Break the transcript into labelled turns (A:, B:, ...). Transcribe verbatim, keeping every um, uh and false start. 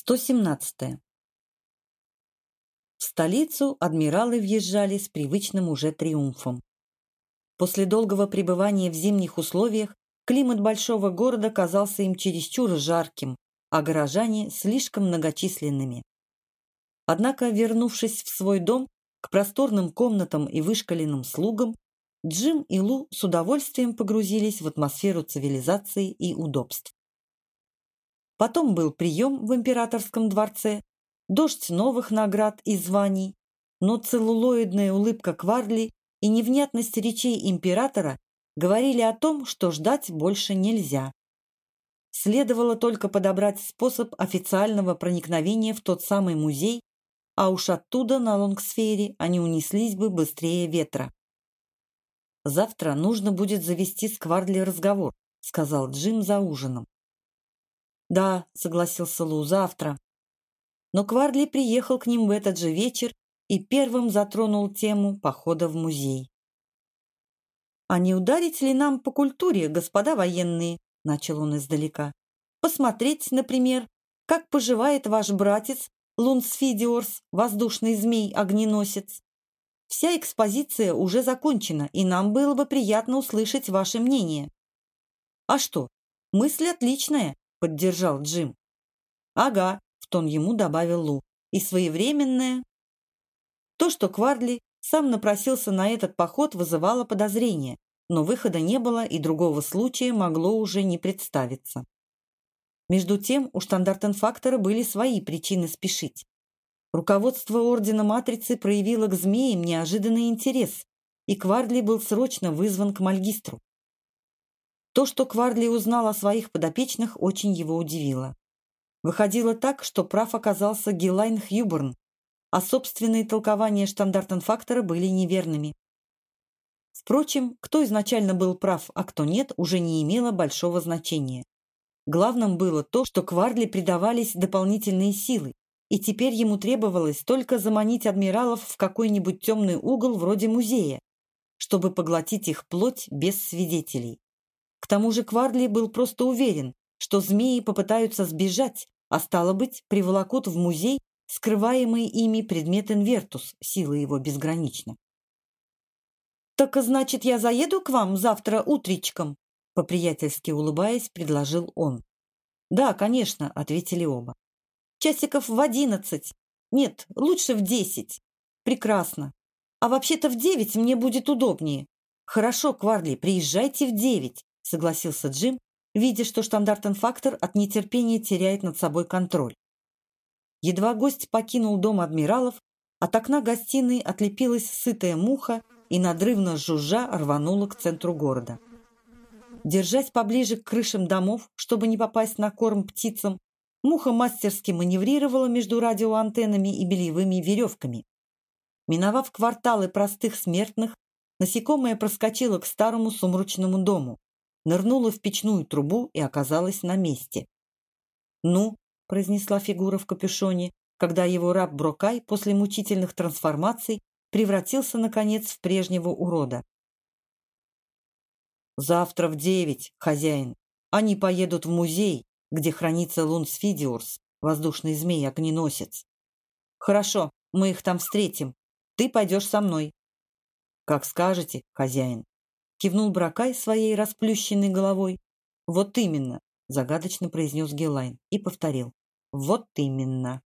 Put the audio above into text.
A: сто семнадцатое. В столицу адмиралы въезжали с привычным уже триумфом. После долгого пребывания в зимних условиях климат большого города казался им чересчур жарким, а горожане слишком многочисленными. Однако, вернувшись в свой дом, к просторным комнатам и вышкаленным слугам, Джим и Лу с удовольствием погрузились в атмосферу цивилизации и удобств. Потом был прием в императорском дворце, дождь новых наград и званий, но целлулоидная улыбка Квардли и невнятность речей императора говорили о том, что ждать больше нельзя. Следовало только подобрать способ официального проникновения в тот самый музей, а уж оттуда на Лонгсфере они унеслись бы быстрее ветра. «Завтра нужно будет завести с Квардли разговор», — сказал Джим за ужином. «Да», — согласился Лу, — «завтра». Но Квардли приехал к ним в этот же вечер и первым затронул тему похода в музей. «А не ударить ли нам по культуре, господа военные?» — начал он издалека. «Посмотреть, например, как поживает ваш братец Лунсфидиорс, воздушный змей-огненосец. Вся экспозиция уже закончена, и нам было бы приятно услышать ваше мнение». «А что, мысль отличная», — поддержал Джим. «Ага», — в тон ему добавил Лу, — «и своевременная». То, что Квардли сам напросился на этот поход, вызывало подозрения, но выхода не было, и другого случая могло уже не представиться. Между тем у штандартенфактора были свои причины спешить. Руководство Ордена Матрицы проявило к змеям неожиданный интерес, и Квардли был срочно вызван к Мальгистру. То, что Квардли узнал о своих подопечных, очень его удивило. Выходило так, что прав оказался Гилайн Хьюборн, а собственные толкования штандартенфактора были неверными. Впрочем, кто изначально был прав, а кто нет, уже не имело большого значения. Главным было то, что Квардли придавались дополнительные силы, и теперь ему требовалось только заманить адмиралов в какой-нибудь темный угол вроде музея, чтобы поглотить их плоть без свидетелей. К тому же Квардли был просто уверен, что змеи попытаются сбежать, а стало быть, приволокут в музей скрываемый ими предмет Инвертус, сила его безгранична. «Так, значит, я заеду к вам завтра утречком?» По-приятельски улыбаясь, предложил он. «Да, конечно», — ответили оба. «Часиков в одиннадцать. Нет, лучше в десять. Прекрасно. А вообще-то в девять мне будет удобнее». «Хорошо, Квардли, приезжайте в девять», — согласился Джим, видя, что штандартенфактор от нетерпения теряет над собой контроль. Едва гость покинул дом адмиралов, от окна гостиной отлепилась сытая муха и, надрывно жужжа, рванула к центру города. Держась поближе к крышам домов, чтобы не попасть на корм птицам, муха мастерски маневрировала между радиоантеннами и бельевыми веревками. Миновав кварталы простых смертных, насекомое проскочило к старому сумрачному дому, нырнула в печную трубу и оказалась на месте. «Ну», — произнесла фигура в капюшоне, когда его раб Брокай после мучительных трансформаций превратился, наконец, в прежнего урода. «Завтра в девять, хозяин. Они поедут в музей, где хранится Лунсфидиорс, воздушный змей-огненосец. Хорошо, мы их там встретим. Ты пойдешь со мной». «Как скажете, хозяин», — кивнул Брокай своей расплющенной головой. «Вот именно», — загадочно произнес Гилайн и повторил. «Вот именно».